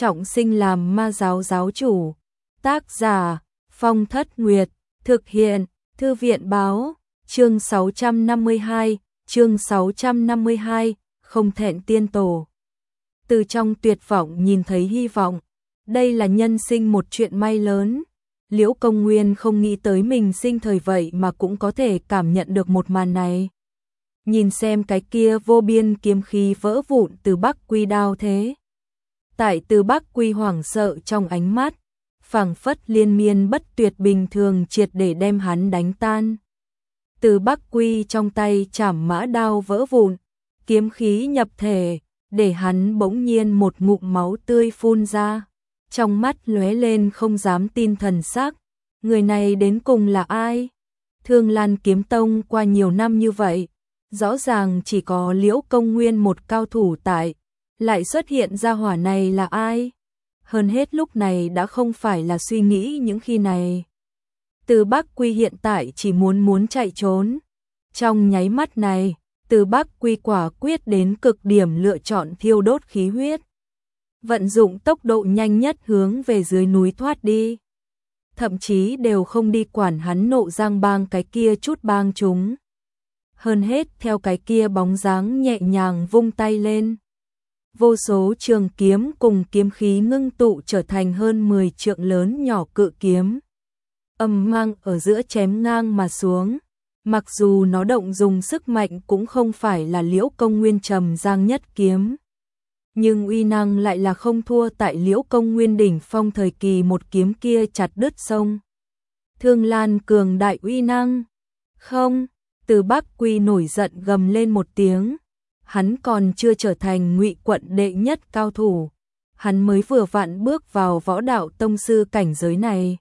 trọng sinh làm ma giáo giáo chủ. Tác giả Phong Thất Nguyệt. Thực hiện Thư viện báo. Chương 652. Chương 652. Không thẹn tiên tổ. Từ trong tuyệt vọng nhìn thấy hy vọng. Đây là nhân sinh một chuyện may lớn. Liễu Công Nguyên không nghĩ tới mình sinh thời vậy mà cũng có thể cảm nhận được một màn này. Nhìn xem cái kia vô biên kiếm khí vỡ vụn từ Bắc Quy đao thế. Tại từ Bắc Quy hoảng sợ trong ánh mắt, phảng phất liên miên bất tuyệt bình thường triệt để đem hắn đánh tan. Từ Bắc Quy trong tay chảm mã đao vỡ vụn, kiếm khí nhập thể, để hắn bỗng nhiên một ngụm máu tươi phun ra. Trong mắt lóe lên không dám tin thần sắc, người này đến cùng là ai? Thương Lan Kiếm Tông qua nhiều năm như vậy, rõ ràng chỉ có Liễu Công Nguyên một cao thủ tại, lại xuất hiện ra hỏa này là ai? Hơn hết lúc này đã không phải là suy nghĩ những khi này. Từ Bắc Quy hiện tại chỉ muốn chạy trốn. Trong nháy mắt này, Từ Bắc Quy quả quyết đến cực điểm lựa chọn thiêu đốt khí huyết. Vận dụng tốc độ nhanh nhất hướng về dưới núi thoát đi. Thậm chí đều không đi quản hắn Nộ Giang Bang cái kia chút bang chúng. Hơn hết theo cái kia bóng dáng nhẹ nhàng vung tay lên. Vô số trường kiếm cùng kiếm khí ngưng tụ trở thành hơn 10 trượng lớn nhỏ cự kiếm. Âm mang ở giữa chém ngang mà xuống. Mặc dù nó động dùng sức mạnh cũng không phải là Liễu Công Nguyên trầm giang nhất kiếm. Nhưng uy năng lại là không thua tại Liễu Công Nguyên đỉnh phong thời kỳ một kiếm kia chặt đứt sông. Thương Lan cường đại uy năng. Không, Từ Bắc Quy nổi giận gầm lên một tiếng. Hắn còn chưa trở thành Ngụy quận đệ nhất cao thủ. Hắn mới vừa vặn bước vào võ đạo tông sư cảnh giới này.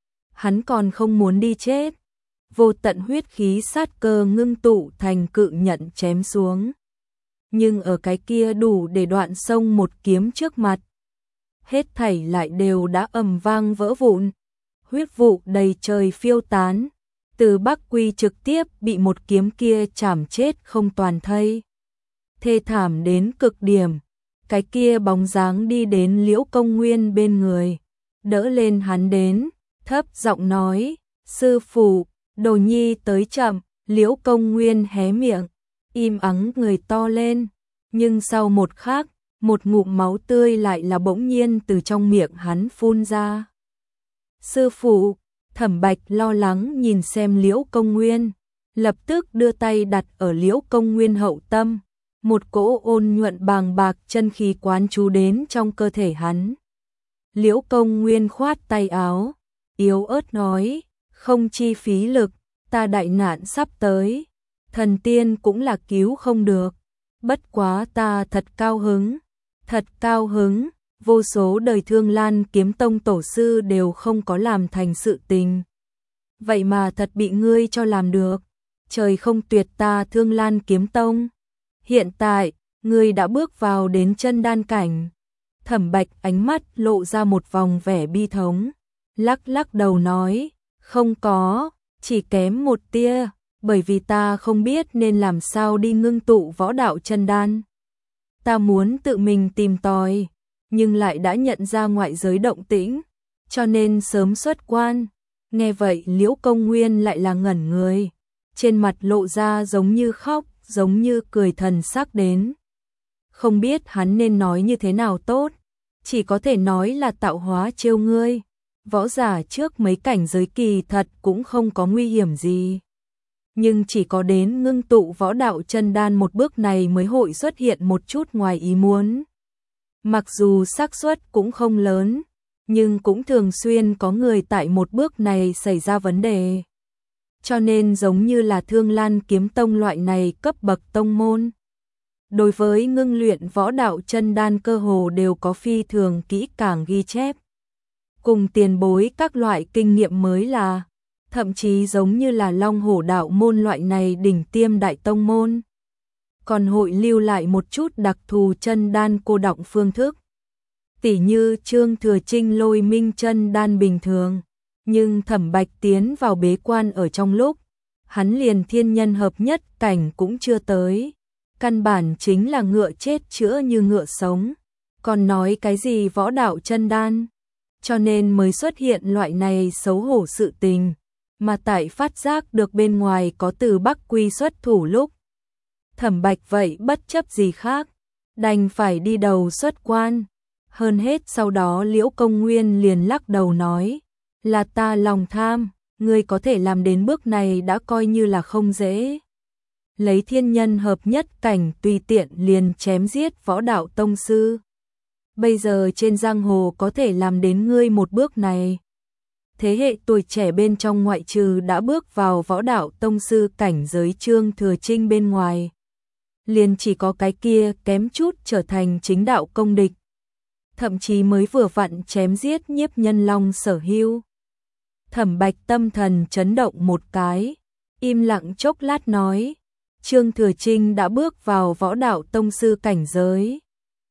Hắn còn không muốn đi chết. Vô tận huyết khí sát cơ ngưng tụ thành cự nhận chém xuống. Nhưng ở cái kia đủ để đoạn sông một kiếm trước mặt. Hết thảy lại đều đã ầm vang vỡ vụn. Huyết vụ đầy trời phiêu tán. Từ Bắc Quy trực tiếp bị một kiếm kia chảm chết không toàn thây. Thê thảm đến cực điểm. Cái kia bóng dáng đi đến Liễu Công Nguyên bên người. Đỡ lên hắn đến. Thấp giọng nói. Sư phụ, Đồ Nhi tới chậm. Liễu Công Nguyên hé miệng. Im ắng người to lên. Nhưng sau một khắc, một ngụm máu tươi lại là bỗng nhiên từ trong miệng hắn phun ra. Sư phụ, Thẩm Bạch lo lắng nhìn xem Liễu Công Nguyên. Lập tức đưa tay đặt ở Liễu Công Nguyên hậu tâm. Một cỗ ôn nhuận bàng bạc chân khí quán chú đến trong cơ thể hắn. Liễu Công Nguyên khoát tay áo, yếu ớt nói, không chi phí lực, ta đại nạn sắp tới. Thần tiên cũng là cứu không được. Bất quá ta thật cao hứng, vô số đời Thương Lan Kiếm Tông tổ sư đều không có làm thành sự tình. Vậy mà thật bị ngươi cho làm được. Trời không tuyệt ta Thương Lan Kiếm Tông. Hiện tại, ngươi đã bước vào đến chân đan cảnh. Thẩm Bạch ánh mắt lộ ra một vòng vẻ bi thống. Lắc đầu nói, không có, chỉ kém một tia. Bởi vì ta không biết nên làm sao đi ngưng tụ võ đạo chân đan. Ta muốn tự mình tìm tòi, nhưng lại đã nhận ra ngoại giới động tĩnh, cho nên sớm xuất quan. Nghe vậy Liễu Công Nguyên lại là ngẩn người, trên mặt lộ ra giống như khóc, giống như cười thần sắc đến. Không biết hắn nên nói như thế nào tốt, chỉ có thể nói là tạo hóa trêu ngươi. Võ giả trước mấy cảnh giới kỳ thật cũng không có nguy hiểm gì. Nhưng chỉ có đến ngưng tụ võ đạo chân đan một bước này mới hội xuất hiện một chút ngoài ý muốn. Mặc dù xác suất cũng không lớn, nhưng cũng thường xuyên có người tại một bước này xảy ra vấn đề. Cho nên giống như là Thương Lan Kiếm Tông loại này cấp bậc tông môn. Đối với ngưng luyện võ đạo chân đan cơ hồ đều có phi thường kỹ càng ghi chép. Cùng tiền bối các loại kinh nghiệm mới là thậm chí giống như là Long Hổ đạo môn loại này đỉnh tiêm đại tông môn. Còn hội lưu lại một chút đặc thù chân đan cô đọng phương thức. Tỉ như Trương Thừa Trinh Lôi Minh chân đan bình thường. Nhưng Thẩm Bạch tiến vào bế quan ở trong lúc, hắn liền thiên nhân hợp nhất cảnh cũng chưa tới. Căn bản chính là ngựa chết chữa như ngựa sống. còn nói cái gì võ đạo chân đan, cho nên mới xuất hiện loại này xấu hổ sự tình, mà tại phát giác được bên ngoài có Từ Bắc Quy xuất thủ lúc. Thẩm Bạch vậy bất chấp gì khác, đành phải đi đầu xuất quan. Hơn hết sau đó Liễu Công Nguyên liền lắc đầu nói, là ta lòng tham, ngươi có thể làm đến bước này đã coi như là không dễ. Lấy thiên nhân hợp nhất cảnh tùy tiện liền chém giết võ đạo tông sư. Bây giờ trên giang hồ có thể làm đến ngươi một bước này. Thế hệ tuổi trẻ bên trong ngoại trừ đã bước vào võ đạo tông sư cảnh giới Trương Thừa Trinh bên ngoài. Liền chỉ có cái kia kém chút trở thành chính đạo công địch. Thậm chí mới vừa vặn chém giết Nhiếp Nhân Long Sở Hưu. Thẩm Bạch tâm thần chấn động một cái, im lặng chốc lát nói, Trương Thừa Trinh đã bước vào võ đạo tông sư cảnh giới.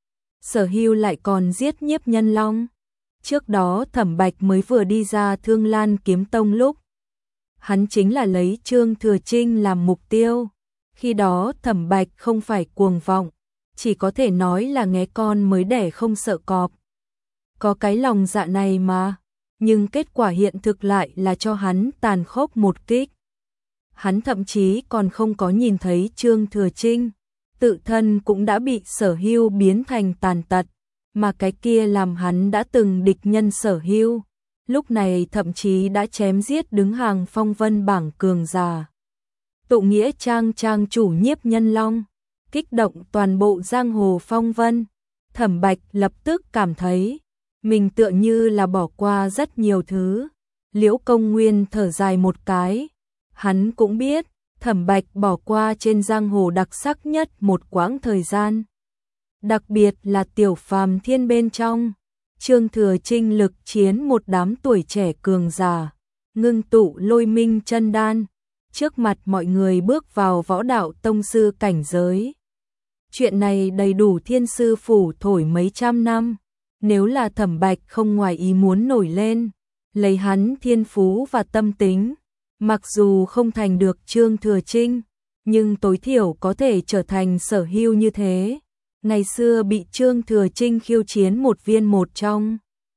Sở Hưu lại còn giết Nhiếp Nhân Long. Trước đó Thẩm Bạch mới vừa đi ra Thương Lan Kiếm Tông lúc, hắn chính là lấy Trương Thừa Trinh làm mục tiêu. Khi đó Thẩm Bạch không phải cuồng vọng, chỉ có thể nói là nghé con mới đẻ không sợ cọp. Có cái lòng dạ này mà, nhưng kết quả hiện thực lại là cho hắn tàn khốc một kích. Hắn thậm chí còn không có nhìn thấy Trương Thừa Trinh, tự thân cũng đã bị Sở Hưu biến thành tàn tật, mà cái kia làm hắn đã từng địch nhân Sở Hưu, lúc này thậm chí đã chém giết đứng hàng phong vân bảng cường giả. Tụ nghĩa trang trang chủ Nhiếp Nhân Long, kích động toàn bộ giang hồ phong vân. Thẩm Bạch lập tức cảm thấy mình tựa như là bỏ qua rất nhiều thứ. Liễu Công Nguyên thở dài một cái, hắn cũng biết Thẩm Bạch bỏ qua trên giang hồ đặc sắc nhất một quãng thời gian. Đặc biệt là Tiểu Phàm Thiên bên trong, Trương Thừa Trinh lực chiến một đám tuổi trẻ cường giả, ngưng tụ Lôi Minh chân đan, trước mặt mọi người bước vào võ đạo tông sư cảnh giới. Chuyện này đầy đủ Thiên Sư Phủ thổi mấy trăm năm, nếu là Thẩm Bạch không ngoài ý muốn nổi lên, lấy hắn thiên phú và tâm tính, mặc dù không thành được Trương Thừa Trinh, nhưng tối thiểu có thể trở thành Sở Hưu như thế. Ngày xưa bị Trương Thừa Trinh khiêu chiến một viên một trong.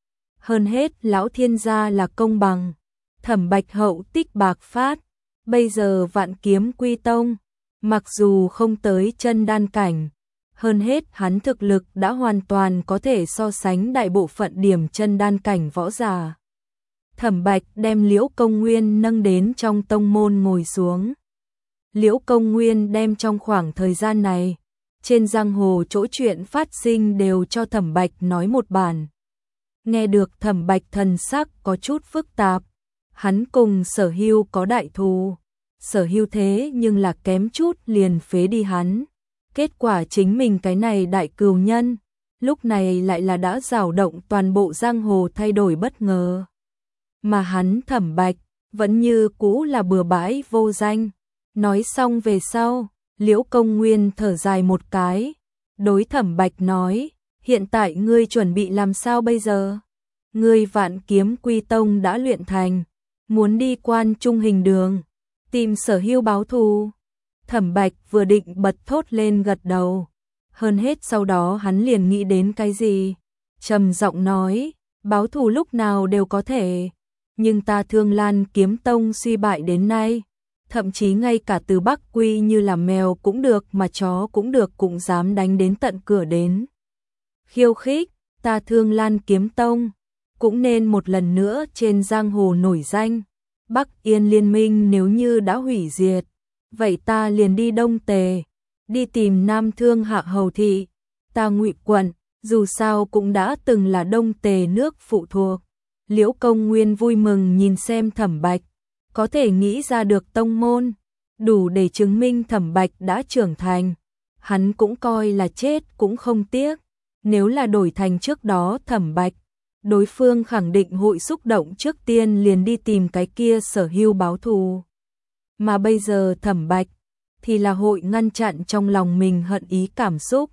Hơn hết lão thiên gia là công bằng, Thẩm Bạch hậu tích bạc phát, bây giờ Vạn Kiếm Quy Tông, mặc dù không tới chân đan cảnh, hơn hết hắn thực lực đã hoàn toàn có thể so sánh đại bộ phận điểm chân đan cảnh võ giả. Thẩm Bạch đem Liễu Công Nguyên nâng đến trong tông môn ngồi xuống. Liễu Công Nguyên đem trong khoảng thời gian này, trên giang hồ chỗ chuyện phát sinh đều cho Thẩm Bạch nói một bản. Nghe được Thẩm Bạch thần sắc có chút phức tạp, hắn cùng Sở Hưu có đại thù, Sở Hưu thế nhưng là kém chút liền phế đi hắn. Kết quả chính mình cái này đại cừu nhân, lúc này lại là đã rào động toàn bộ giang hồ thay đổi bất ngờ. Mà hắn Thẩm Bạch, vẫn như cũ là bừa bãi vô danh. Nói xong về sau, Liễu Công Nguyên thở dài một cái, đối Thẩm Bạch nói, hiện tại ngươi chuẩn bị làm sao bây giờ? Ngươi Vạn Kiếm Quy Tông đã luyện thành, muốn đi Quan Trung Hình Đường, tìm Sở Hưu báo thù. Thẩm Bạch vừa định bật thốt lên gật đầu, hơn hết sau đó hắn liền nghĩ đến cái gì, trầm giọng nói, báo thù lúc nào đều có thể, nhưng ta Thương Lan Kiếm Tông suy bại đến nay, thậm chí ngay cả Từ Bắc Quy như là mèo cũng được mà chó cũng được cũng dám đánh đến tận cửa đến. Khiêu khích, ta Thương Lan Kiếm Tông cũng nên một lần nữa trên giang hồ nổi danh. Bắc Yên liên minh nếu như đã hủy diệt, vậy ta liền đi Đông Tề, đi tìm Nam Thương Hạ Hầu Thị, ta Ngụy quận, dù sao cũng đã từng là Đông Tề nước phụ thuộc. Liễu Công Nguyên vui mừng nhìn xem Thẩm Bạch, có thể nghĩ ra được tông môn, đủ để chứng minh Thẩm Bạch đã trưởng thành. Hắn cũng coi là chết cũng không tiếc, nếu là đổi thành trước đó Thẩm Bạch, đối phương khẳng định hội xúc động trước tiên liền đi tìm cái kia Sở Hưu báo thù. Mà bây giờ Thẩm Bạch thì là hội ngăn chặn trong lòng mình hận ý cảm xúc.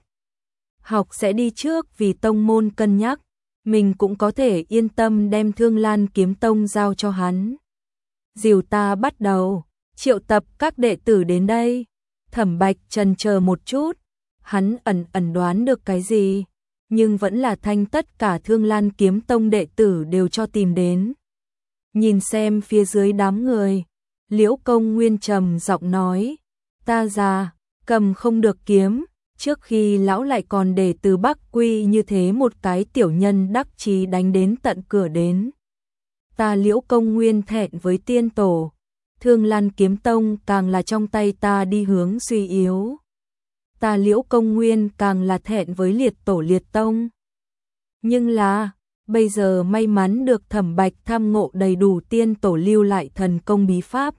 Học sẽ đi trước vì tông môn cân nhắc, mình cũng có thể yên tâm đem Thương Lan Kiếm Tông giao cho hắn. Dìu ta bắt đầu, triệu tập các đệ tử đến đây. Thẩm Bạch chần chờ một chút, hắn ẩn ẩn đoán được cái gì, nhưng vẫn là thanh tất cả Thương Lan Kiếm Tông đệ tử đều cho tìm đến. Nhìn xem phía dưới đám người, Liễu Công Nguyên trầm giọng nói, ta già, cầm không được kiếm, trước khi lão lại còn để từ Bắc Quy như thế một cái tiểu nhân đắc chí đánh đến tận cửa đến. Ta Liễu Công Nguyên thẹn với tiên tổ, Thương Lan Kiếm Tông càng là trong tay ta đi hướng suy yếu. Ta Liễu Công Nguyên càng là thẹn với liệt tổ liệt tông. Nhưng là, bây giờ may mắn được Thẩm Bạch tham ngộ đầy đủ tiên tổ lưu lại thần công bí pháp.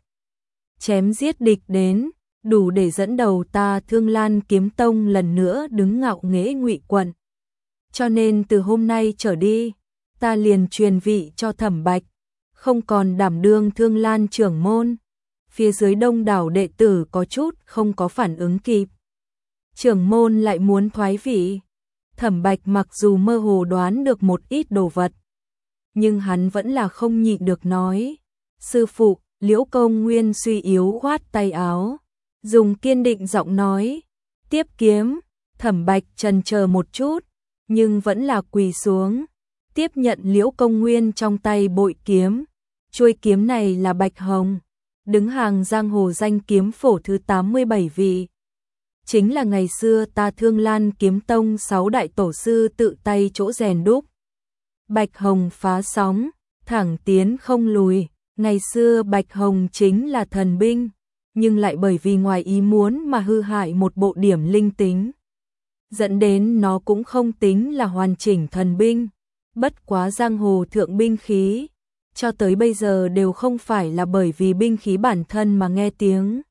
Chém giết địch đến, đủ để dẫn đầu ta Thương Lan Kiếm Tông lần nữa đứng ngạo nghễ Ngụy quận. Cho nên từ hôm nay trở đi, ta liền truyền vị cho Thẩm Bạch, không còn đảm đương Thương Lan trưởng môn. Phía dưới đông đảo đệ tử có chút không có phản ứng kịp. Trưởng môn lại muốn thoái vị. Thẩm Bạch mặc dù mơ hồ đoán được một ít đồ vật, nhưng hắn vẫn là không nhịn được nói. Sư phụ, Liễu Công Nguyên suy yếu khoát tay áo, dùng kiên định giọng nói, tiếp kiếm. Thẩm Bạch chần chờ một chút, nhưng vẫn là quỳ xuống, tiếp nhận Liễu Công Nguyên trong tay bội kiếm. Chuôi kiếm này là bạch hồng, đứng hàng giang hồ danh kiếm phổ thứ 87 vị. Chính là ngày xưa ta Thương Lan Kiếm Tông 6 đại tổ sư tự tay chỗ rèn đúc. Bạch hồng phá sóng, thẳng tiến không lùi. Ngày xưa bạch hồng chính là thần binh, nhưng lại bởi vì ngoài ý muốn mà hư hại một bộ điểm linh tính, dẫn đến nó cũng không tính là hoàn chỉnh thần binh. Bất quá giang hồ thượng binh khí, cho tới bây giờ đều không phải là bởi vì binh khí bản thân mà nghe tiếng,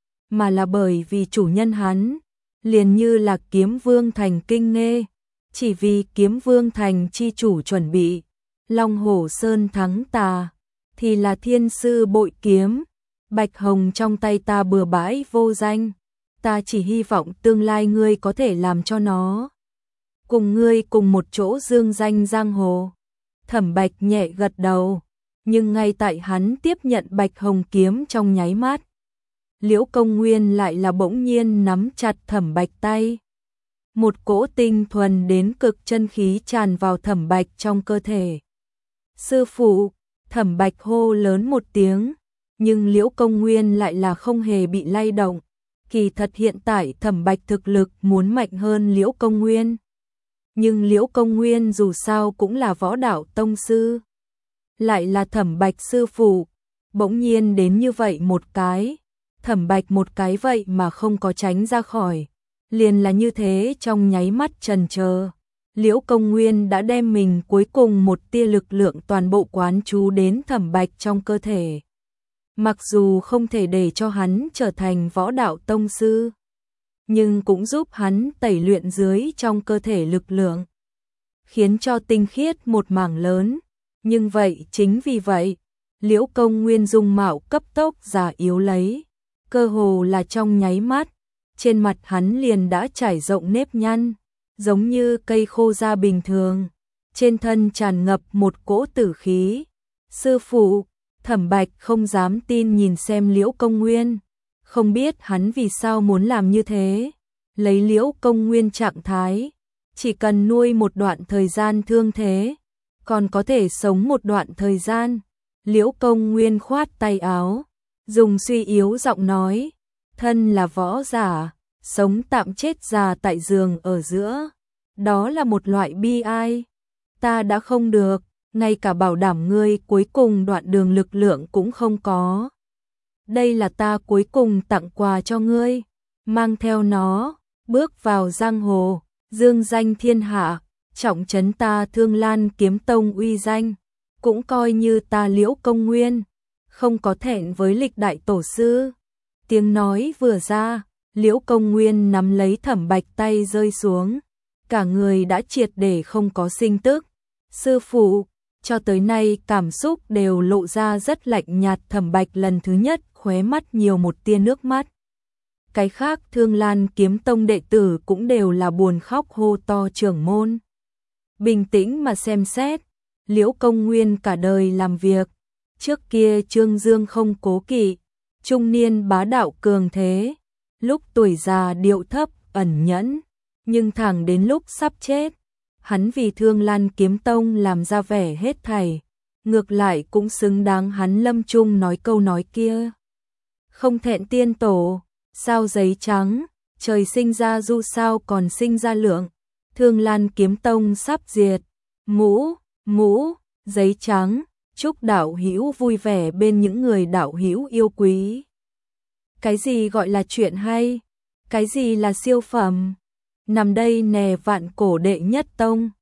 mà là bởi vì chủ nhân hắn, liền như là Kiếm Vương Thành Kinh Nghê, chỉ vì Kiếm Vương Thành chi chủ chuẩn bị, Long Hổ Sơn thắng ta, thì là thiên sư bội kiếm, bạch hồng trong tay ta bừa bãi vô danh, ta chỉ hy vọng tương lai ngươi có thể làm cho nó cùng ngươi cùng một chỗ dương danh giang hồ. Thẩm Bạch nhẹ gật đầu, nhưng ngay tại hắn tiếp nhận bạch hồng kiếm trong nháy mắt, Liễu Công Nguyên lại là bỗng nhiên nắm chặt Thẩm Bạch tay. Một cỗ tinh thuần đến cực chân khí tràn vào Thẩm Bạch trong cơ thể. Sư phụ, Thẩm Bạch hô lớn một tiếng, nhưng Liễu Công Nguyên lại là không hề bị lay động. Kỳ thật hiện tại Thẩm Bạch thực lực muốn mạnh hơn Liễu Công Nguyên. Nhưng Liễu Công Nguyên dù sao cũng là võ đạo tông sư, lại là Thẩm Bạch sư phụ, bỗng nhiên đến như vậy một cái, Thẩm Bạch một cái vậy mà không có tránh ra khỏi, liền là như thế trong nháy mắt chần chờ, Liễu Công Nguyên đã đem mình cuối cùng một tia lực lượng toàn bộ quán chú đến Thẩm Bạch trong cơ thể. Mặc dù không thể để cho hắn trở thành võ đạo tông sư, nhưng cũng giúp hắn tẩy luyện dưới trong cơ thể lực lượng, khiến cho tinh khiết một mảng lớn. Nhưng vậy chính vì vậy, Liễu Công Nguyên dung mạo cấp tốc già yếu lấy, cơ hồ là trong nháy mắt, trên mặt hắn liền đã trải rộng nếp nhăn, giống như cây khô da bình thường, trên thân tràn ngập một cỗ tử khí. Sư phụ, Thẩm Bạch không dám tin nhìn xem Liễu Công Nguyên, không biết hắn vì sao muốn làm như thế. Lấy Liễu Công Nguyên trạng thái, chỉ cần nuôi một đoạn thời gian thương thế, còn có thể sống một đoạn thời gian. Liễu Công Nguyên khoát tay áo, dùng suy yếu giọng nói, thân là võ giả, sống tạm chết già tại giường ở giữa, đó là một loại bi ai. Ta đã không được, ngay cả bảo đảm ngươi cuối cùng đoạn đường lực lượng cũng không có. Đây là ta cuối cùng tặng quà cho ngươi, mang theo nó, bước vào giang hồ, dương danh thiên hạ, trọng trấn ta Thương Lan Kiếm Tông uy danh, cũng coi như ta Liễu Công Nguyên, không có thẹn với lịch đại tổ sư. Tiếng nói vừa ra, Liễu Công Nguyên nắm lấy Thẩm Bạch tay rơi xuống, cả người đã triệt để không có sinh tức. Sư phụ, cho tới nay cảm xúc đều lộ ra rất lạnh nhạt. Thẩm Bạch lần thứ nhất khóe mắt nhiều một tia nước mắt. Cái khác Thương Lan Kiếm Tông đệ tử cũng đều là buồn khóc hô to trưởng môn. Bình tĩnh mà xem xét, Liễu Công Nguyên cả đời làm việc, trước kia Trương Dương không cố kỵ, trung niên bá đạo cường thế, lúc tuổi già điệu thấp ẩn nhẫn, nhưng thẳng đến lúc sắp chết, hắn vì Thương Lan Kiếm Tông làm ra vẻ hết thảy, ngược lại cũng xứng đáng hắn lâm chung nói câu nói kia. Không thẹn tiên tổ, sao giấy trắng, trời sinh ra du sao còn sinh ra lượng, Thương Lan Kiếm Tông sắp diệt, mũ, giấy trắng, chúc đạo hữu vui vẻ bên những người đạo hữu yêu quý. Cái gì gọi là chuyện hay? Cái gì là siêu phẩm? Nằm đây nè vạn cổ đệ nhất tông.